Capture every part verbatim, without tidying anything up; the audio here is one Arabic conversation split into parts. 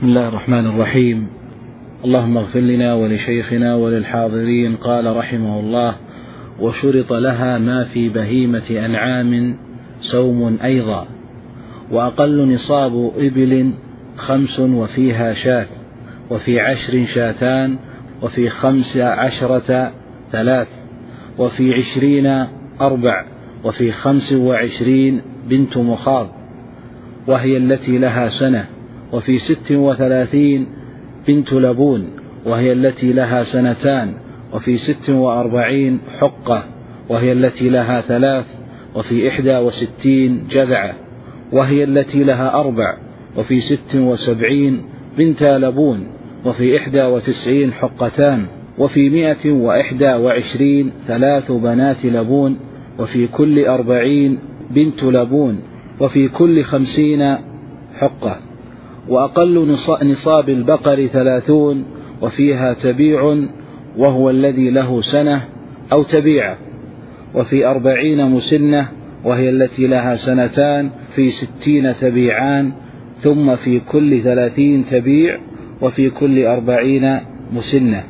بسم الله الرحمن الرحيم. اللهم اغفر لنا ولشيخنا وللحاضرين. قال رحمه الله: وشرط لها ما في بهيمة أنعام سوم أيضا، وأقل نصاب إبل خمس وفيها شاة، وفي عشر شاتان، وفي خمس عشرة ثلاث، وفي عشرين أربع، وفي خمس وعشرين بنت مخاض وهي التي لها سنة، وفي ست وثلاثين بنت لبون وهي التي لها سنتان، وفي ست وأربعين حقة وهي التي لها ثلاث، وفي إحدى وستين جذعة وهي التي لها أربع، وفي ست وسبعين بنت لبون وفي إحدى وتسعين حقتان، وفي مائة وإحدى وعشرين ثلاث بنات لبون، وفي كل أربعين بنت لبون، وفي كل خمسين حقة. وأقل نصاب البقر ثلاثون وفيها تبيع وهو الذي له سنة أو تبيعة، وفي أربعين مسنة وهي التي لها سنتان، في ستين تبيعان، ثم في كل ثلاثين تبيع، وفي كل أربعين مسنة.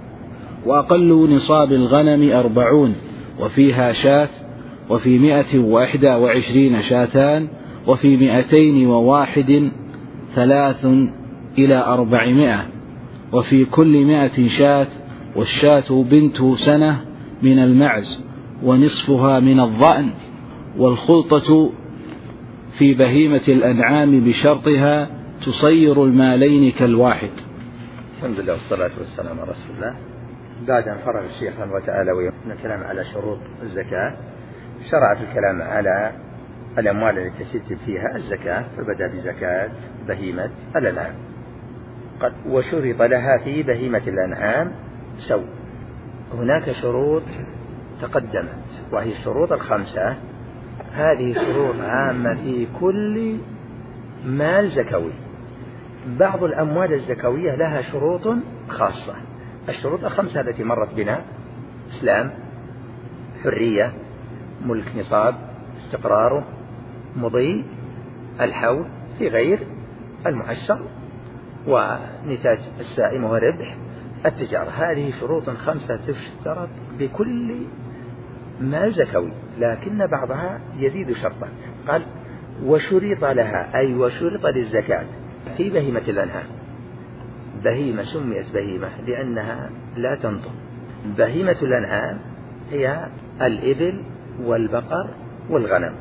وأقل نصاب الغنم أربعون وفيها شاة، وفي مائة وإحدى وعشرين شاتان، وفي مائتين وواحد ثلاث إلى أربعمائة، وفي كل مائة شاة، والشاة بنت سنة من المعز ونصفها من الضأن. والخلطة في بهيمة الأنعام بشرطها تصير المالين كالواحد. الحمد لله والصلاة والسلام على رسول الله. بعد أن فرغ الشيخ رحمه الله تعالى من الكلام على شروط الزكاة، شرع في الكلام على الأموال التي تجب فيها الزكاة، فبدأ بزكاة بهيمة الأنعام. قد وشرط لها في بهيمة الأنعام سوم. هناك شروط تقدمت وهي الشروط الخمسة. هذه شروط عامة في كل مال زكوي. بعض الأموال الزكوية لها شروط خاصة. الشروط الخمسة التي مرت بنا: إسلام، حرية، ملك نصاب، استقراره، مضي الحول في غير المعشر، ونتاج السائم وربح التجارة. هذه شروط خمسة تشترط بكل مال زكوي، لكن بعضها يزيد شرطا. قال: وشرط لها، أي وشرط للزكاة في بهيمة الأنعام. بهيمة سميت بهيمة لأنها لا تنطق. بهيمة الأنعام هي الإبل والبقر والغنم.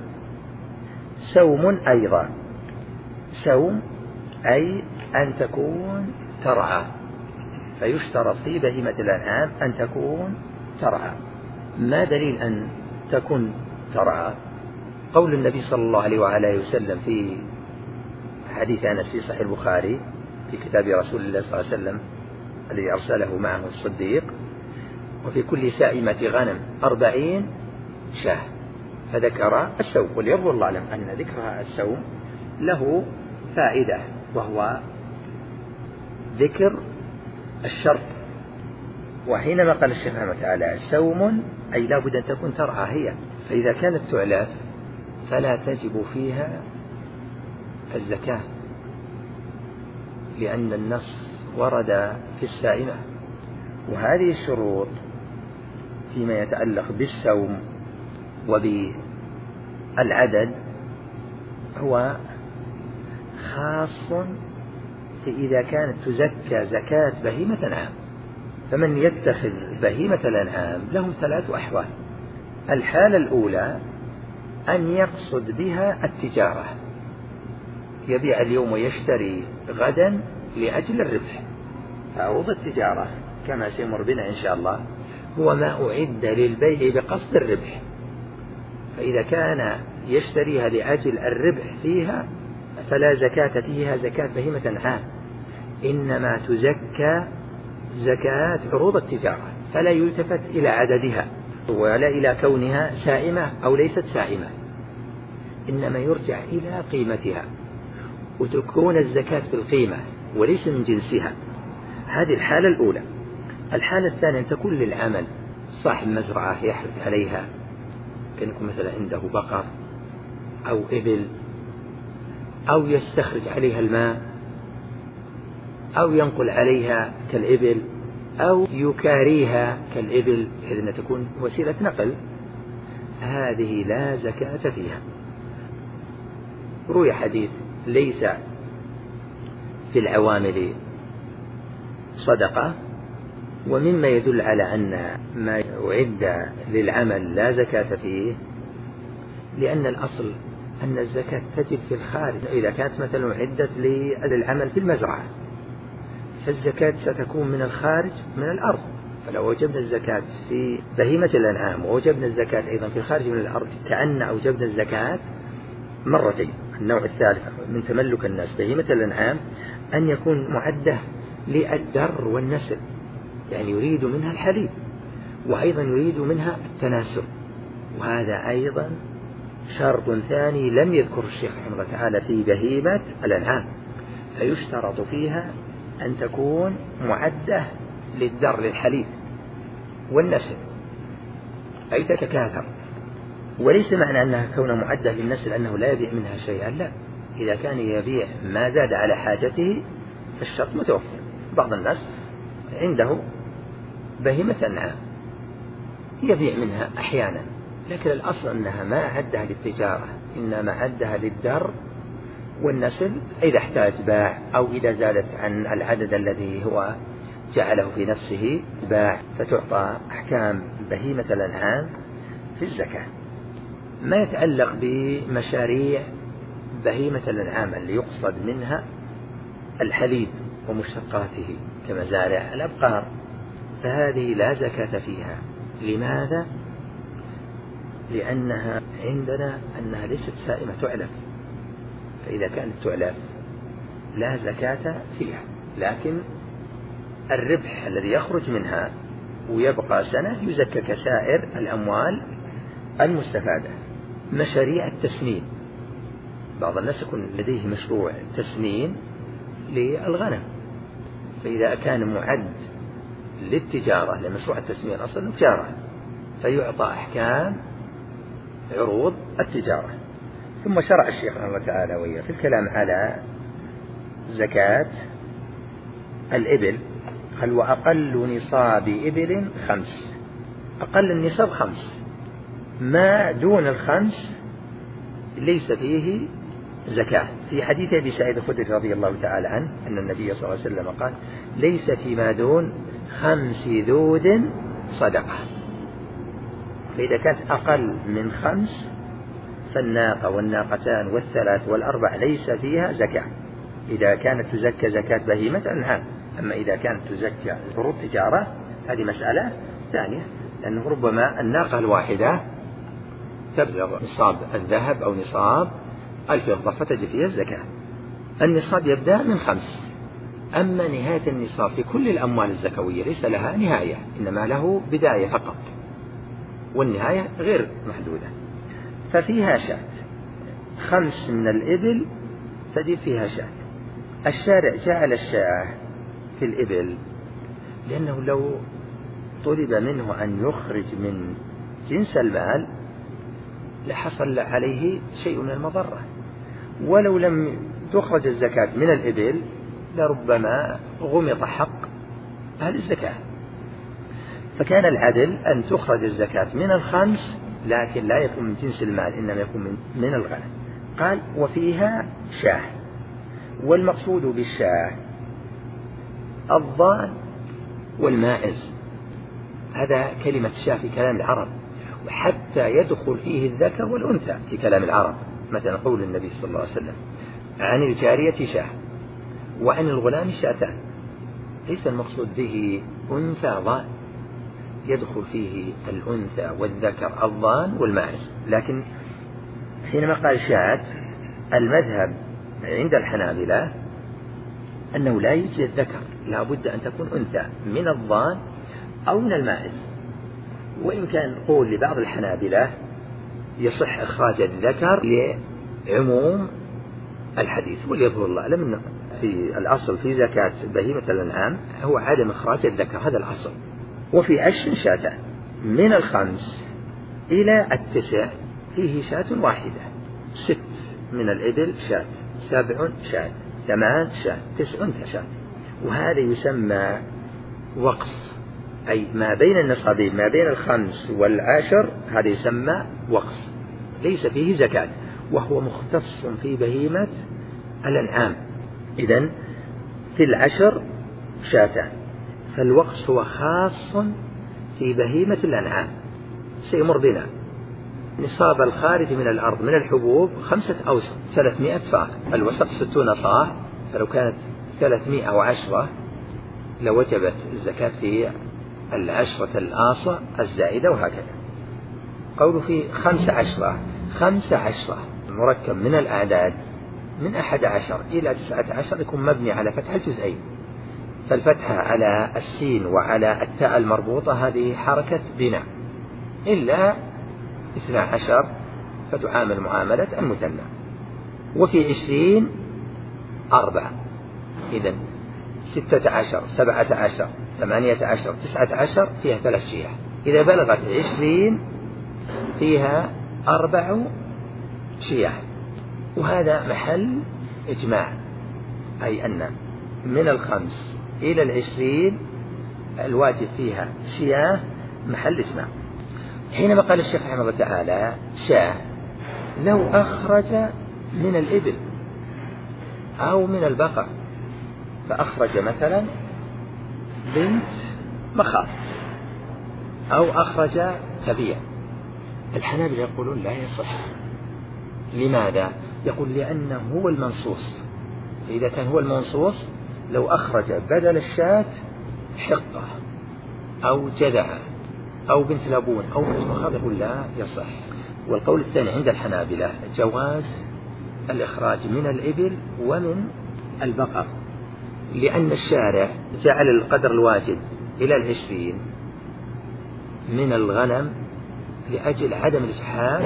سوم أيضا. سوم أي أن تكون ترعى، فيشترط في بهيمة الأنعام أن تكون ترعى. ما دليل أن تكون ترعى؟ قول النبي صلى الله عليه وآله وسلم في حديث أنس في صحيح البخاري في كتاب رسول الله صلى الله عليه وسلم الذي أرسله معه الصديق: وفي كل سائمة غنم أربعين شاة. فذكر السوم، وليظهر الله أعلم أن ذكر السوم له فائدة، وهو ذكر الشرط. وحينما قال الشيخ رحمه الله تعالى سوم أي لا بد أن تكون ترعى هي، فإذا كانت تعلف فلا تجب فيها الزكاة، لأن النص ورد في السائمة. وهذه الشروط فيما يتعلق بالسوم وبالعدد هو خاص في إذا كانت تزكى زكاة بهيمة أنعام. فمن يتخذ بهيمة الأنعام له ثلاث أحوال. الحالة الأولى أن يقصد بها التجارة، يبيع اليوم ويشتري غدا لأجل الربح. عروض التجارة كما سيمر بنا إن شاء الله هو ما أعد للبيع بقصد الربح، فإذا كان يشتريها لأجل الربح فيها فلا زكاة فيها زكاة بهيمة أنعام، إنما تزكى زكاة عروض التجارة، فلا يلتفت إلى عددها ولا إلى كونها سائمة أو ليست سائمة، إنما يرجع إلى قيمتها، وتكون الزكاة بالقيمة وليس من جنسها. هذه الحالة الأولى. الحالة الثانية أن تكون للعمل، صاحب مزرعة يحرث عليها، كان يكون مثلا عنده بقر أو إبل، أو يستخرج عليها الماء أو ينقل عليها كالإبل أو يكاريها كالإبل بحيث أنها تكون وسيلة نقل، هذه لا زكاة فيها. روي حديث ليس في العوامل صدقة، ومما يدل على أن ما أعد للعمل لا زكاة فيه، لأن الأصل أن الزكاة تجب في الخارج. إذا كانت مثلا أعدت للعمل في المزرعة فالزكاة ستكون من الخارج من الأرض، فلو وجبنا الزكاة في بهيمة الأنعام ووجبنا الزكاة أيضا في الخارج من الأرض كأن أوجبنا الزكاة مرتين. النوع الثالث من تملك الناس بهيمة الأنعام أن يكون معدة للدر والنسل، يعني يريد منها الحليب وأيضا يريد منها التناسل، وهذا أيضا شرط ثاني لم يذكر الشيخ رحمه الله تعالى في بهيمة الأنعام، فيشترط فيها أن تكون معدة للدر للحليب والنسل أي تتكاثر. وليس معنى أنها كون معدة للنسل أنه لا يبيع منها شيئا، لا، إذا كان يبيع ما زاد على حاجته فالشرط متوفر. بعض الناس عنده بهيمة أنعام يبيع منها أحيانا، لكن الأصل أنها ما عدها للتجارة، إنما عدها للدر والنسل، إذا احتاج باع، أو إذا زادت عن العدد الذي هو جعله في نفسه باع، فتعطى أحكام بهيمة الأنعام في الزكاة. ما يتعلق بمشاريع بهيمة الأنعام اللي يقصد منها الحليب ومشتقاته كمزارع الأبقار، فهذه لا زكاة فيها. لماذا؟ لأنها عندنا أنها ليست سائمة تعلف، فإذا كانت تعلف لا زكاة فيها، لكن الربح الذي يخرج منها ويبقى سنة يزكى كسائر الأموال المستفادة. مشاريع التسمين، بعض الناس يكون لديه مشروع تسمين للغنم، فإذا كان معد للتجارة لمشروع التسمين أصلا تجارة فيعطى أحكام عروض التجارة. ثم شرع الشيخ رحمه الله تعالى وإياه في الكلام على زكاة الإبل، قال وأقل نصاب إبل خمس. أقل النصاب خمس، ما دون الخمس ليس فيه زكاة. في حديث أبي سعيد الخدري رضي الله تعالى عنه أن النبي صلى الله عليه وسلم قال ليس فيما دون خمس ذود صدقة. فإذا كانت أقل من خمس فالناقة والناقتان والثلاث والأربع ليس فيها زكاة إذا كانت تزكى زكاة بهيمة الأنعام. أما إذا كانت تزكى فروض تجارة هذه مسألة ثانية، لأنه ربما الناقة الواحدة تبلغ نصاب الذهب أو نصاب الفضة فتجب فيها الزكاة. النصاب يبدأ من خمس، أما نهاية النصاب في كل الأموال الزكوية ليس لها نهاية، إنما له بداية فقط، والنهاية غير محدودة. ففيها شاة، خمس من الإبل تجب فيها شاة. الشارع جعل الشاة في الإبل لأنه لو طلب منه أن يخرج من جنس المال لحصل عليه شيء من المضرة، ولو لم تخرج الزكاة من الإبل لربما غمط حق أهل الزكاة. فكان العدل أن تخرج الزكاة من الخمس، لكن لا يكون من جنس المال، إنما يكون من, من الغنم. قال وفيها شاة، والمقصود بالشاة الضان والماعز. هذا كلمة شاة في كلام العرب، وحتى يدخل فيه الذكر والأنثى في كلام العرب. مثلا قول النبي صلى الله عليه وسلم عن الجارية شاة وعن الغلام شاتان، ليس المقصود به أنثى ضان، يدخل فيه الأنثى والذكر الضان والماعز. لكن حينما قال شاة المذهب عند الحنابلة أنه لا يوجد الذكر، لا بد أن تكون أنثى من الضان أو من الماعز. وإن كان قول لبعض الحنابلة يصح إخراج الذكر لعموم الحديث، وليظهر الله أعلم في الأصل في زكاة بهيمة الأنعام هو عدم إخراج الذكر، هذا الأصل. وفي عشر شاة من الخمس إلى التسع فيه شاة واحدة، ست من الإبل شاة، سبع شاة، ثمان شاة، تسع شاة. وهذا يسمى وقص، أي ما بين النصابين ما بين الخمس والعشر هذا يسمى وقص ليس فيه زكاة، وهو مختص في بهيمة الأنعام. إذن في العشر شاتان، فالوقص هو خاص في بهيمة الأنعام. سيمر بنا نصاب الخارج من الأرض من الحبوب خمسة أوسق ثلاثمائة صاع، الوسق ستون صاع، فلو كانت ثلاثمائة وعشرة لوجبت الزكاة في العشرة الآصة الزائدة، وهكذا. قوله في خمسة عشرة، خمسة عشرة مركب من الأعداد من أحد عشر إلى تسعة عشر يكون مبني على فتح الجزئين، فالفتحة على السين وعلى التاء المربوطة هذه حركة بناء، إلا اثنا عشر فتعامل معاملة المثنى. وفي عشرين أربعة، إذن ستة عشر سبعة عشر ثمانية عشر تسعة عشر فيها ثلاث شيع، إذا بلغت عشرين فيها أربع شيع، وهذا محل إجماع، أي أن من الخمس إلى العشرين الواجب فيها شياه محل إجماع. حينما قال الشيخ رحمه الله تعالى شاه، لو أخرج من الإبل أو من البقر، فأخرج مثلا بنت مخاض أو أخرج تبيع، الحنابلة يقولون لا يصح. لماذا؟ يقول لأنه هو المنصوص، فإذا كان هو المنصوص لو أخرج بدل الشاة حقة أو جدعة أو بنت لبون أو بنت مخاض يقول لا يصح. والقول الثاني عند الحنابلة جواز الإخراج من الإبل ومن البقر، لأن الشارع جعل القدر الواجب إلى العشرين من الغنم لأجل عدم الإجحاف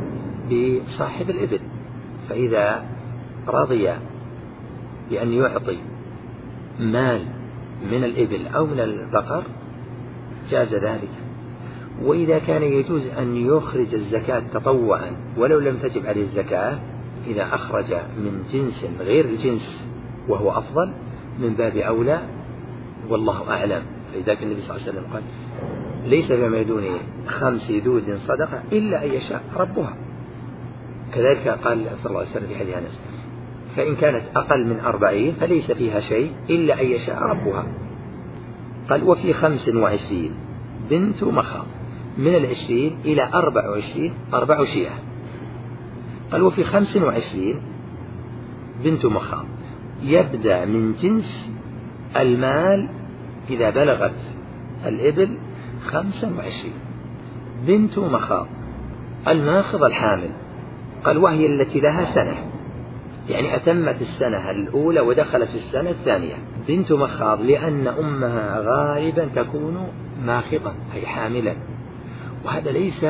بصاحب الإبل، فإذا رضي بأن يعطي مال من الإبل أو من البقر جاز ذلك. وإذا كان يجوز أن يخرج الزكاة تطوعا ولو لم تجب عليه الزكاة، إذا أخرج من جنس غير الجنس وهو أفضل من باب أولى، والله أعلم. فلذلك النبي صلى الله عليه وسلم قال ليس فيما يدون خمس يدود صدقة إلا أن يشاء ربها. كذلك قال صلى الله عليه وسلم في حديث أنس فإن كانت أقل من أربعين فليس فيها شيء إلا أن يشاء ربها. قال وفي خمس وعشرين بنت مخاض، من العشرين إلى أربع وعشرين أربع شيعة. قال وفي خمس وعشرين بنت مخاض، يبدأ من جنس المال إذا بلغت الإبل خمسا وعشرين. بنت مخاض الماخض الحامل، قال وهي التي لها سنة، يعني أتمت السنة الأولى ودخلت السنة الثانية. بنت مخاض لأن أمها غالبا تكون ماخضا أي حاملا، وهذا ليس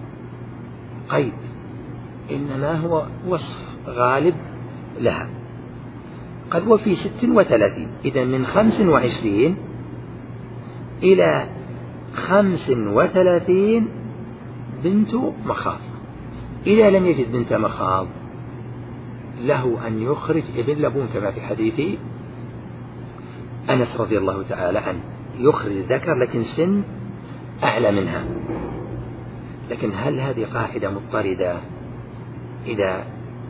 قيد، إنما هو وصف غالب لها. قال وفي ست وثلاثين، إذا من خمس وعشرين إلى خمس وثلاثين بنت مخاض. إذا لم يجد بنت مخاض له أن يخرج ابن لبون كما في حديث أنس رضي الله تعالى عنه، يخرج ذكر لكن سن أعلى منها. لكن هل هذه قاعدة مضطردة؟ إذا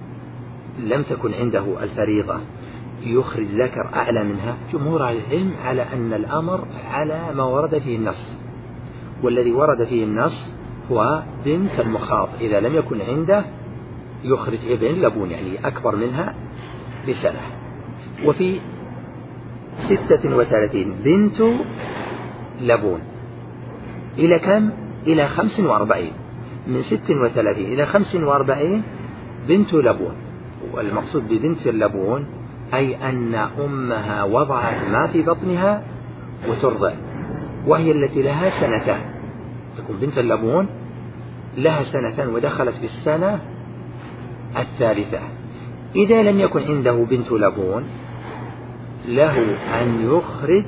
لم تكن عنده الفريضة يخرج ذكر أعلى منها؟ جمهور العلم على أن الأمر على ما ورد فيه النص، والذي ورد فيه النص هو بنت المخاض إذا لم يكن عنده يخرج ابن لبون يعني أكبر منها بسنة. وفي ستة وثلاثين بنت لبون إلى كم؟ إلى خمس وأربعين. من ست وثلاثين إلى خمس وأربعين بنت لبون. والمقصود ببنت اللبون أي أن أمها وضعت ما في بطنها وترضع، وهي التي لها سنتان، تكون بنت اللبون لها سنتان ودخلت في السنة الثالثة. إذا لم يكن عنده بنت لبون له أن يخرج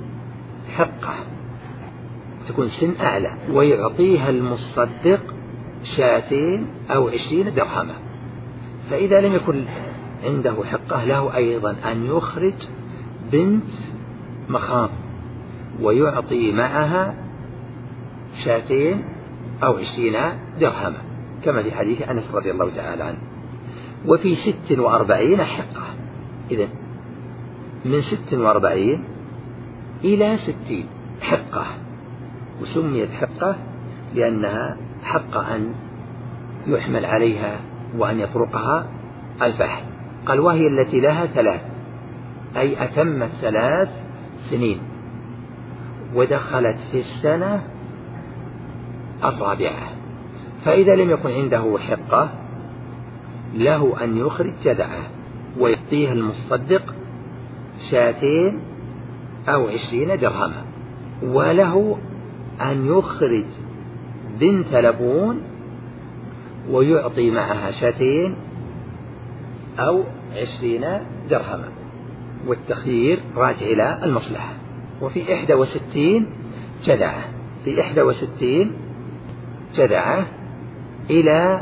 حقه تكون سن أعلى ويعطيها المصدق شاتين أو عشرين درهما. فإذا لم يكن عنده حقه له أيضا أن يخرج بنت مخاض ويعطي معها شاتين أو عشرين درهما كما في حديث أنس رضي الله تعالى عنه. وفي ست وأربعين حقة، إذن من ست وأربعين إلى ستين حقة، وسميت حقة لأنها حق أن يحمل عليها وأن يطرقها الفحل. قال وهي التي لها ثلاث، أي أتمت ثلاث سنين ودخلت في السنة الرابعة. فإذا لم يكن عنده حقة له أن يخرج جذعه ويعطيها المصدق شاتين أو عشرين درهما، وله أن يخرج بنت لبون ويعطي معها شاتين أو عشرين درهما، والتخيير راجع إلى المصلحة. وفي إحدى وستين جذعة، في إحدى وستين جذعة إلى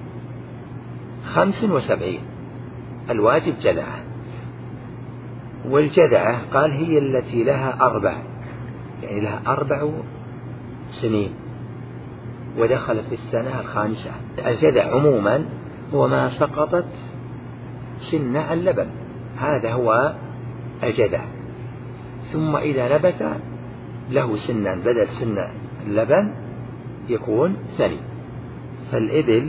خمس وسبعين الواجب جذعة. والجذعة قال هي التي لها أربع، يعني لها أربع سنين ودخلت في السنة الخامسة. الجذع عموما هو ما سقطت سن اللبن، هذا هو الجذع. ثم إذا نبت له سنا بدل سن اللبن يكون ثني. فالإبل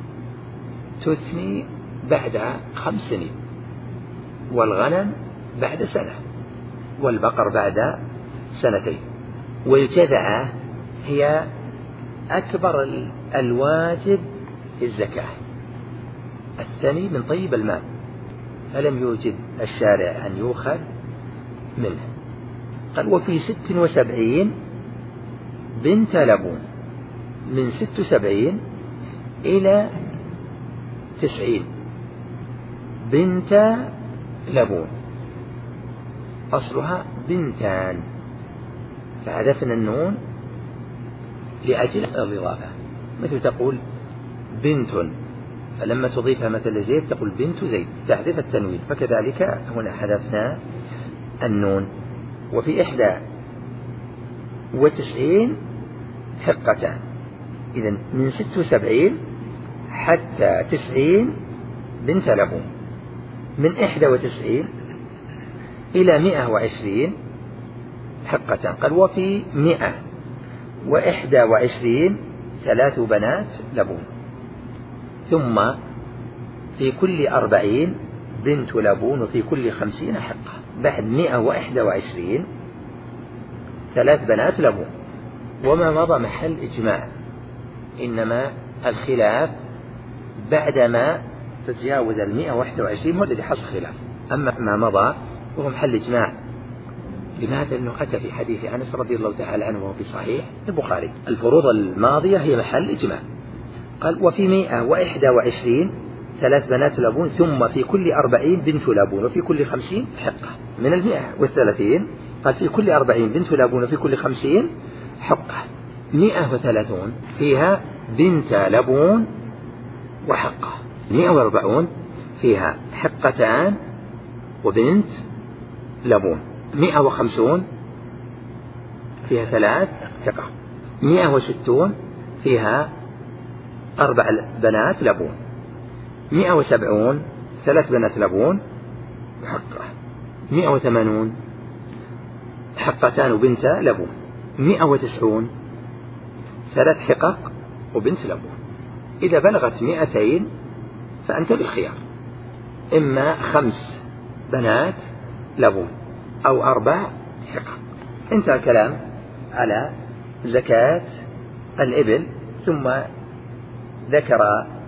تثني بعد خمس سنين، والغنم بعد سنة، والبقر بعد سنتين. والجذعة هي أكبر الواجب في الزكاة، الثاني من طيب المال، فلم يوجد الشارع أن يؤخذ منه. قال وفي ست وسبعين بنت لبون، من ست وسبعين إلى تسعين بنت لبون، أصلها بنتان، فحذفنا النون لأجل الإضافة، مثل تقول بنت، فلما تضيفها مثل زيد تقول بنت زيد تحذف التنوين، فكذلك هنا حذفنا النون. وفي إحدى وتسعين حقتان، إذن من ست وسبعين حتى تسعين بنت لبون، من إحدى وتسعين إلى مئة وعشرين حقتان. قال وفي مئة وإحدى وعشرين ثلاث بنات لبون، ثم في كل أربعين بنت لبون، وفي كل خمسين حقة. بعد مئة وإحدى وعشرين ثلاث بنات لبون. وما مضى محل إجماع، إنما الخلاف بعدما تتجاوز المئة وإحدى وعشرين هو الذي حصل خلاف. أما ما مضى وهو محل إجماع. لماذا؟ أنه أتى في حديث أنس رضي الله تعالى عنه وهو في صحيح البخاري. الفروض الماضية هي محل إجماع. قال وفي مئة وإحدى وعشرين ثلاث بنات لبون، ثم في كل أربعين بنت لبون، وفي كل خمسين حقة. من المئة والثلاثين قال في كل أربعين بنت لبون، وفي كل خمسين حقة. مئة وثلاثون فيها بنت لبون وحقة. مئة وأربعون فيها حقتان وبنت لبون. مئة وخمسون فيها ثلاث حقق. مئة وستون فيها أربع بنات لبون. مئة وسبعون ثلاث بنات لبون وحقة. مئة وثمانون حقتان وبنت لبون. مئة وتسعون ثلاث حقق وبنت لبون. إذا بلغت مئتين فأنت بالخيار، إما خمس بنات لبون أو أربع حقق. انتهى الكلام على زكاة الإبل، ثم ذكر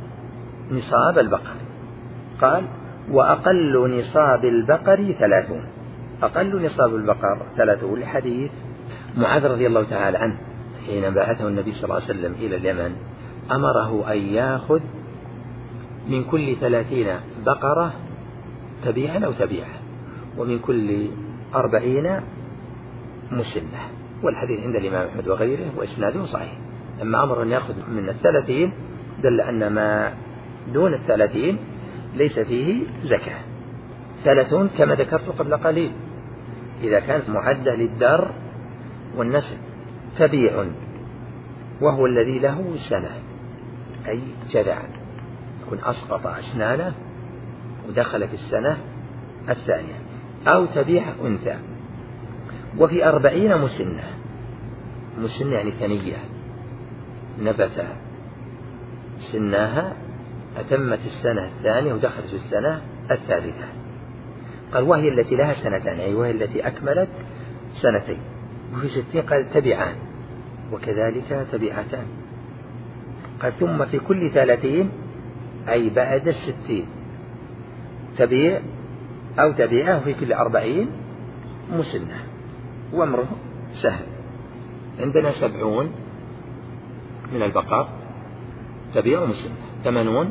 نصاب البقر. قال وأقل نصاب البقر ثلاثون. أقل نصاب البقر ثلاثون لحديث معاذ رضي الله تعالى عنه حين بعثه النبي صلى الله عليه وسلم إلى اليمن، أمره أن يأخذ من كل ثلاثين بقرة تبيعا أو تبيعا، ومن كل أربعين مسنة. والحديث عند الإمام أحمد وغيره وإسناده صحيح. لما أمر أن يأخذ من الثلاثين دل أن ما دون الثلاثين ليس فيه زكاة. ثلاثون كما ذكرت قبل قليل، إذا كانت معدة للدر والنسل. تبيع وهو الذي له سنة، أي جذع، يكون أسقط أسنانه ودخل في السنة الثانية. أو تبيع أنثى. وفي أربعين مسنة، مسنة يعني ثنية، نبت سناها أتمت السنة الثانية ودخلت في السنة الثالثة. قال وهي التي لها سنتان، أي وهي التي أكملت سنتين. وفي ستين قال تبعان، وكذلك تبعتان. قال ثم في كل ثلاثين، أي بعد الستين، تبيع أو تبيعه. في كل أربعين مسنة. وأمره سهل. عندنا سبعون من البقر تبيع مسنة، ثمانون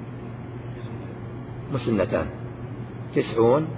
مسنتان، تسعون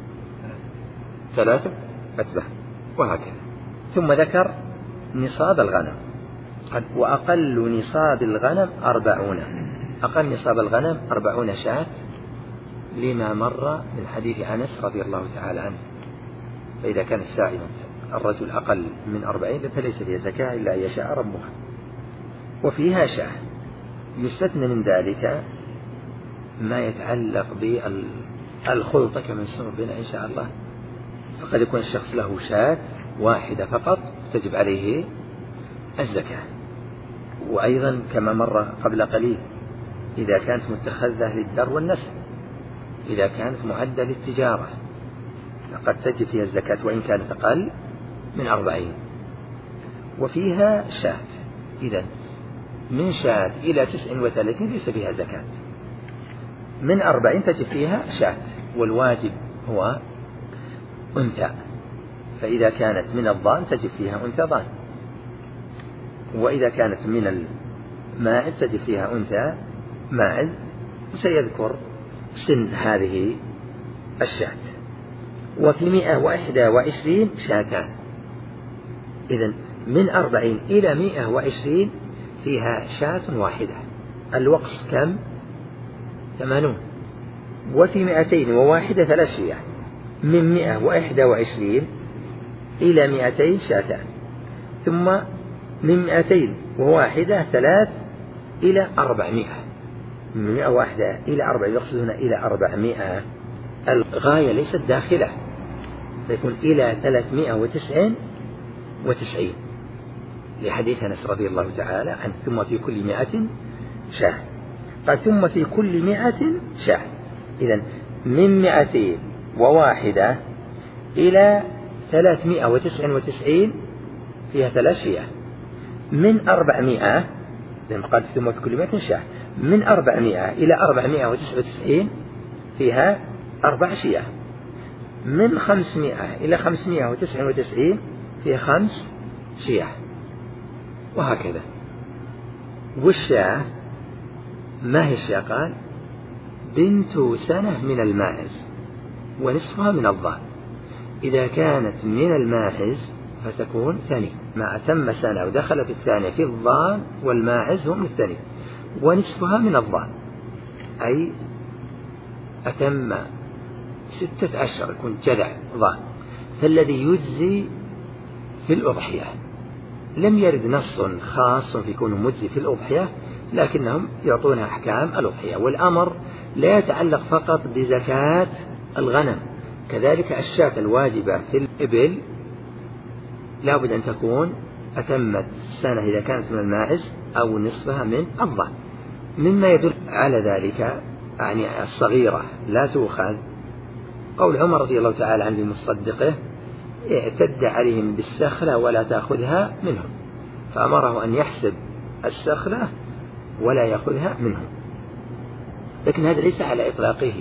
ثلاثة أتباع، وهكذا. ثم ذكر نصاب الغنم. قال وأقل نصاب الغنم أربعون، أقل نصاب الغنم أربعون شاة، لما مر من حديث أنس رضي الله تعالى عنه. فإذا كانت ساعة الرجل أقل من أربعين فليس فيها زكاة إلا أن يشاء ربها. وفيها شاة. يستثنى من ذلك ما يتعلق بالخلطة كما سنر بنا إن شاء الله. فقد يكون الشخص له شاة واحدة فقط تجب عليه الزكاة. وأيضا كما مر قبل قليل إذا كانت متخذة للدر والنسل، إذا كانت معدة للتجارة فقد تجب فيها الزكاة وإن كانت أقل من أربعين. وفيها شاة. إذن من شاة إلى تسع وثلاثين ليس فيها زكاة. من أربعين تجب فيها شاة، والواجب هو أنثى. فإذا كانت من الضان تجب فيها أنثى ضان، وإذا كانت من الماعز تجب فيها أنثى ماعز. وسيذكر سن هذه الشاة. وفي مئة وإحدى وعشرين شاتان. إذن من أربعين إلى مئة وعشرين فيها شاة واحدة. الوقص كم؟ ثمانون. وفي مئتين وواحدة ثلاث شياه. من مئة وإحدى وعشرين إلى مئتين شاتان. ثم من مئتين وواحدة ثلاث إلى أربعمائة. من مئة واحدة إلى أربعمائة، يقصد هنا إلى أربعمائة. الغاية ليست داخلة، فيكون إلى ثلاثمائة وتسعين وتسعين لحديث أنس رضي الله تعالى عنه. ثم في كل مئة شاة. قال ثم في كل مئة شاة. إذن من مئتين وواحدة إلى ثلاثمائة وتسعين وتسعين فيها ثلاث شياه. من أربعمائة، لأن قال ثم في كل مئة شاة، من أربعمائة إلى أربعمائة وتسعة وتسعين فيها أربع شياه. من خمسمائة إلى خمسمائة وتسعة وتسعين فيها خمس شياه، وهكذا. والشاة ما هي الشاة؟ قال بنت سنة من الماعز ونصفها من الضان. إذا كانت من الماعز فتكون ثني، ما أتم سنة ودخل في الثانية في الضان والماعز هم الثني. ونصفها من الضان أي أتم ستة أشهر، يكون جذع ضان. فالذي يجزي في الأضحية لم يرد نص خاص في كونه مجزي في الأضحية، لكنهم يعطونها أحكام الأضحية. والأمر لا يتعلق فقط بزكاة الغنم، كذلك الشاة الواجبة في الإبل لا بد أن تكون أتمت سنة إذا كانت من الماعز أو نصفها من الضان. مما يدل على ذلك يعني الصغيرة لا تؤخذ قول عمر رضي الله تعالى عنه لمصدقه اعتد عليهم بالسخلة ولا تأخذها منهم، فأمره أن يحسب السخلة ولا يأخذها منهم. لكن هذا ليس على إطلاقه،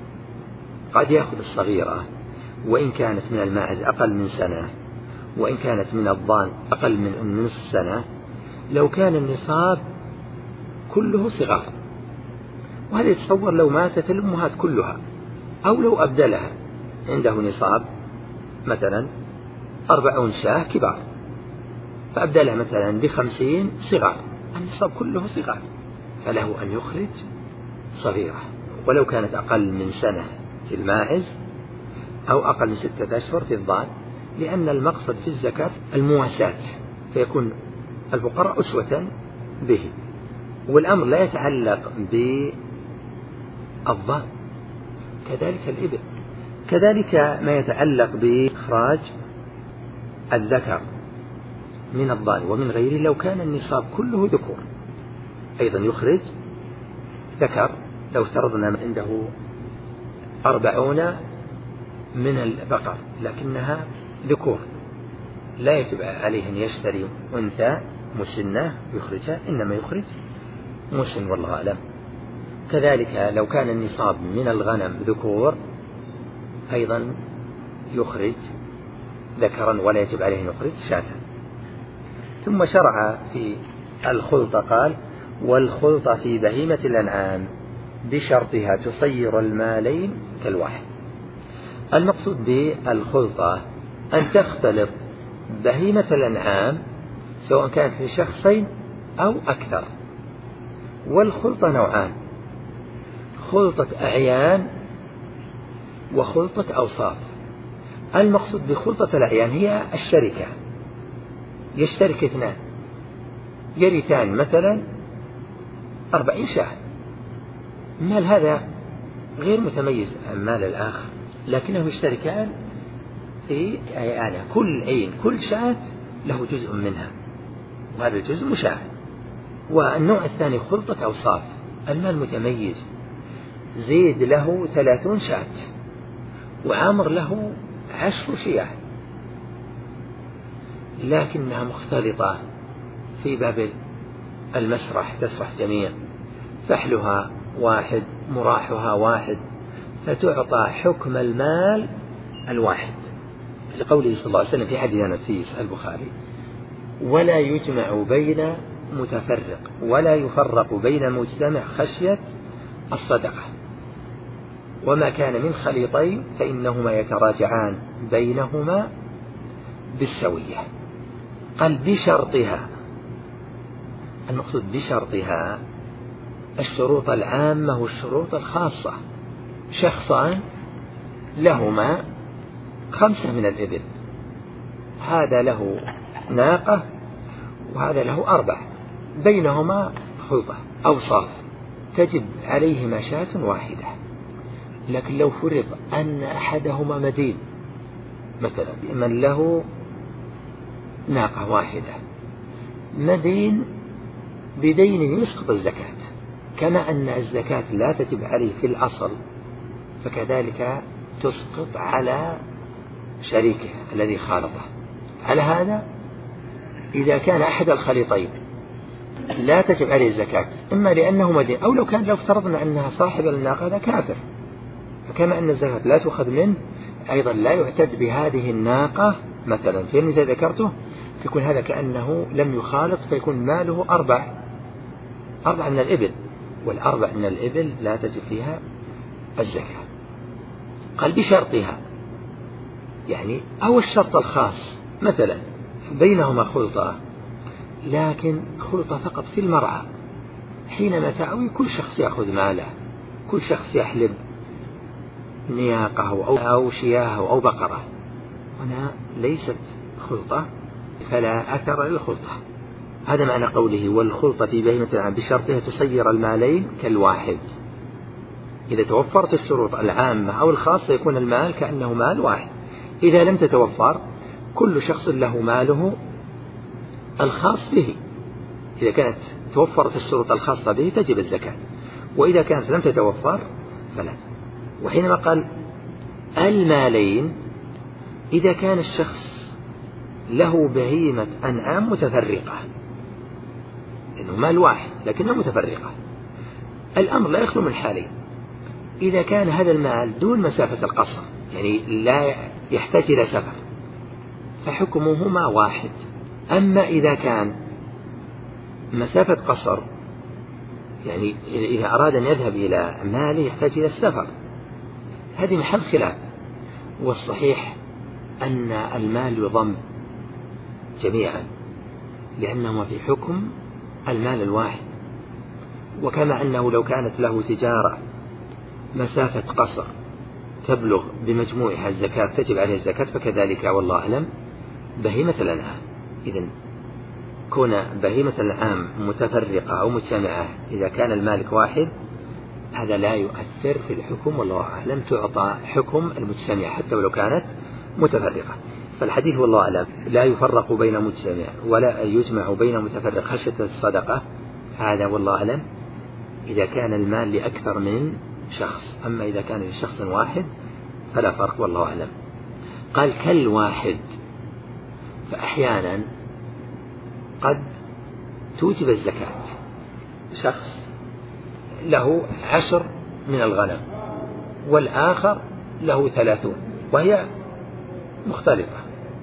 قد يأخذ الصغيرة وإن كانت من الماعز أقل من سنة، وإن كانت من الضان أقل من نصف سنة، لو كان النصاب كله صغار. وهذا يتصور لو ماتت الأمهات كلها، أو لو أبدلها عنده نصاب مثلا أربعون شاة كبار فأبدلها مثلا بخمسين صغار، النصاب كله صغار، فله أن يخرج صغيرة ولو كانت أقل من سنة في الماعز أو أقل من ستة أشهر في الضال، لأن المقصد في الزكاة المواساة، فيكون الفقراء أسوة به، والأمر لا يتعلق بالضال. كذلك الإبل، كذلك ما يتعلق بإخراج الذكر من الضال ومن غيره. لو كان النصاب كله ذكور أيضا يخرج ذكر. لو افترضنا عنده أربعون من البقر لكنها ذكور، لا يجب عليه أن يشتري أنثى مسنة يخرجها، إنما يخرج مسن والله أعلم. كذلك لو كان النصاب من الغنم ذكور أيضا يخرج ذكرا ولا يجب عليه أن يخرج شاة. ثم شرع في الخلطة قال: والخلطة في بهيمة الأنعام بشرطها تصير المالين كالواحد. المقصود بالخلطة أن تختلط بهيمة الأنعام سواء كانت في شخصين أو أكثر. والخلطة نوعان: خلطة أعيان وخلطة أوصاف. المقصود بخلطة الأعيان هي الشركة، يشترك اثنان يرثان مثلا أربعين شاة، مال هذا غير متميز عن مال الآخر لكنه يشتركان في أعيانه، كل عين كل شاة له جزء منها وهذا الجزء مشاع. والنوع الثاني خلطة أوصاف، المال متميز، زيد له ثلاثون شاة وعامر له عشر شياه لكنها مختلطة في باب المسرح، تسرح جميع، فحلها واحد مراحها واحد، فتعطى حكم المال الواحد، لقوله صلى الله عليه وسلم في حديث أنس في صحيح البخاري: ولا يجمع بين متفرق ولا يفرق بين مجتمع خشية الصدقة، وما كان من خليطين فإنهما يتراجعان بينهما بالسوية. قال بشرطها، المقصود بشرطها الشروط العامة والشروط الخاصة. شخصان لهما خمسة من الإبل، هذا له ناقة وهذا له أربع، بينهما خلطة أوصاف تجب عليهما شاة واحدة. لكن لو فرض أن أحدهما مدين مثلا، من له ناقة واحدة مدين بدين يسقط الزكاة، كما أن الزكاة لا تجب عليه في الأصل فكذلك تسقط على شريكه الذي خالطه. على هذا إذا كان أحد الخليطين لا تجب عليه الزكاة، إما لأنه مدين أو لو كان لو افترضنا أنها صاحب الناقة هذا كافر، فكما أن الزكاة لا تؤخذ منه أيضا لا يعتد بهذه الناقة مثلا في المثال ذكرته، يكون هذا كأنه لم يخالط، فيكون ماله أربع أربع من الإبل، والأربع من الإبل لا تجب فيها الزكاة. قال بشرطها، يعني أو الشرط الخاص مثلا بينهما خلطة لكن خلطة فقط في المرعى، حينما تعوي كل شخص يأخذ ماله، كل شخص يحلب نياقه أو شياه أو بقرة، هنا ليست خلطة فلا أثر للخلطة. هذا معنى قوله والخلطة في بهيمة الأنعام بشرطها تصير المالين كالواحد. إذا توفرت الشروط العامة أو الخاصة يكون المال كأنه مال واحد. إذا لم تتوفر كل شخص له ماله الخاص به. إذا كانت توفرت الشروط الخاصة به تجب الزكاة، وإذا كانت لم تتوفر فلا. وحينما قال المالين إذا كان الشخص له بهيمة أنعام متفرقة، لأنه مال واحد لكنه متفرقة، الأمر لا يخلو من حالين: إذا كان هذا المال دون مسافة القصر يعني لا يحتاج إلى سفر فحكمهما واحد. أما إذا كان مسافة قصر يعني إذا أراد أن يذهب إلى ماله يحتاج إلى السفر، هذه محل خلاف. والصحيح أن المال يضم جميعا لأنهما في حكم المال الواحد. وكما أنه لو كانت له تجارة مسافة قصر تبلغ بمجموعها الزكاة تجب عليه الزكاة، فكذلك والله أعلم بهيمة الأنعام. إذن كون بهيمة الأنعام متفرقة أو مجتمعة إذا كان المالك واحد هذا لا يؤثر في الحكم، والله أعلم تعطى حكم المجتمع حتى ولو كانت متفرقة. فالحديث والله أعلم لا يفرق بين مجتمع ولا يجمع بين متفرق خشية الصدقة، هذا والله أعلم إذا كان المال لأكثر من شخص، أما إذا كان لشخص واحد فلا فرق والله أعلم. قال كالواحد، فأحيانا قد توجب الزكاة شخص له عشر من الغنم والآخر له ثلاثون وهي مختلفة،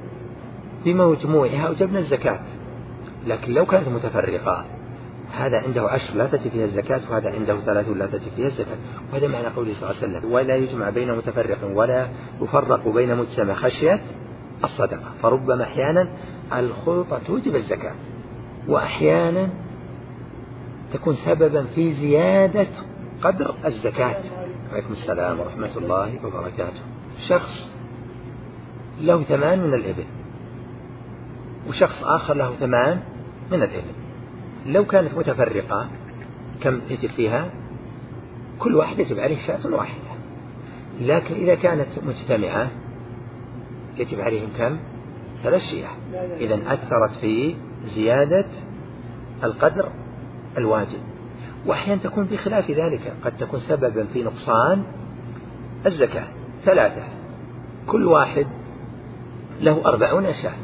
بمجموعها أوجبنا الزكاة. لكن لو كانت متفرقة هذا عنده عشر لا تجب فيها الزكاة وهذا عنده ثلاثون لا تجب فيها الزكاة، وهذا معنى قوله صلى الله عليه وسلم ولا يجمع بين متفرق ولا يفرق بين مجتمع خشية الصدقة. فربما أحيانا الخلطة توجب الزكاة وأحيانا تكون سببا في زيادة قدر الزكاة. عليكم السلام ورحمة الله وبركاته. شخص له ثمان من الإبل وشخص آخر له ثمان من الإبل، لو كانت متفرقة كم يجب فيها؟ كل واحد يجب عليه شاة واحدة. لكن إذا كانت مجتمعة يجب عليهم كم؟ ثلاث شياه. إذن أثرت في زيادة القدر الواجب. وأحيانا تكون في خلاف ذلك، قد تكون سببا في نقصان الزكاة. ثلاثة كل واحد له أربعون شاة،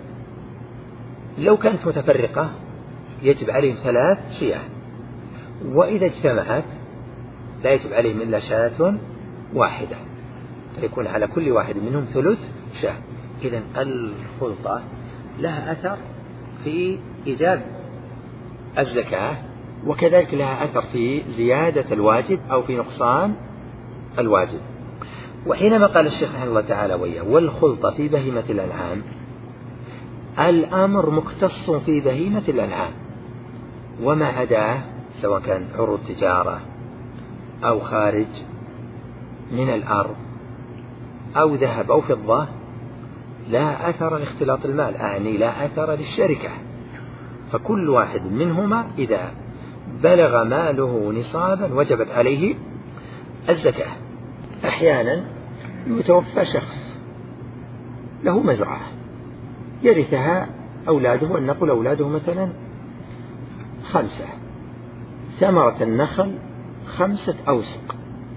لو كانت متفرقة يجب عليهم ثلاث شياه، وإذا اجتمعت لا يجب عليهم إلا شاة واحدة، فيكون على كل واحد منهم ثلث شاة. إذن الخلطة لها أثر في إيجاب الزكاة، وكذلك لها أثر في زيادة الواجب أو في نقصان الواجب. وحينما قال الشيخ رحمه الله تعالى وياه والخلطة في بهيمة الأنعام، الأمر مختص في بهيمة الأنعام وما عداه سواء كان عروض تجارة أو خارج من الأرض أو ذهب أو فضة لا أثر لاختلاط المال، أعني لا أثر للشركة. فكل واحد منهما إذا بلغ ماله نصابا وجبت عليه الزكاة. أحيانا يتوفى شخص له مزرعة يرثها أولاده، ولنقل أولاده مثلا خمسة، ثمرة النخل خمسة أوسق،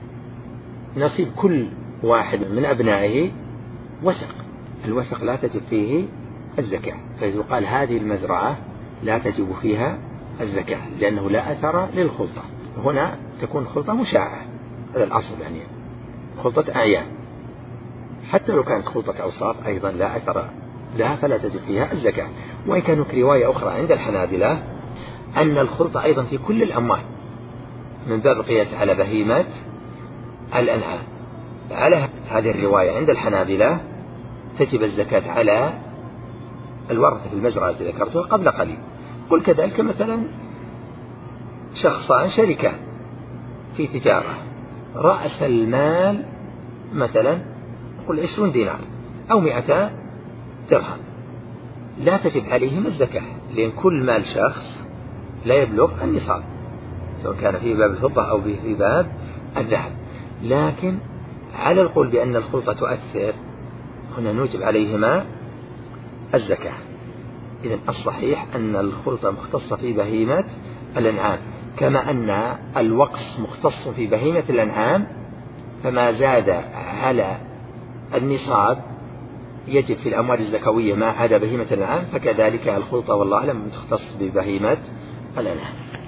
نصيب كل واحد من أبنائه وسق، الوسق لا تجب فيه الزكاة، فيقال هذه المزرعة لا تجب فيها الزكاة لأنه لا أثر للخلطة. هنا تكون خلطة مشاعة، هذا الأصل، يعني خلطة أعيان. حتى لو كانت خلطة أوصاف أيضا لا أثر لها فلا تجب فيها الزكاة. وإن كانت رواية أخرى عند الحنابلة أن الخلطة أيضا في كل الأموال من باب القياس على بهيمة الأنعام. على هذه الرواية عند الحنابلة تجب الزكاة على الورثة في المزرعة التي ذكرتها قبل قليل. قل كذلك مثلا شخصان شركان في تجارة، رأس المال مثلا قل عشرون دينار أو مئتا درهم، لا تجب عليهم الزكاة لأن كل مال شخص لا يبلغ النصاب سواء كان في باب الفضة أو في باب الذهب. لكن على القول بأن الخلطة تؤثر هنا نوجب عليهما الزكاة. إذن الصحيح أن الخلطة مختصة في بهيمة الأنعام، كما أن الوقص مختص في بهيمة الأنعام، فما زاد على النصاب يجب في الأموال الزكوية ما عدا بهيمة الأنعام، فكذلك الخلطة والله أعلم مختص ببهيمة الأنعام.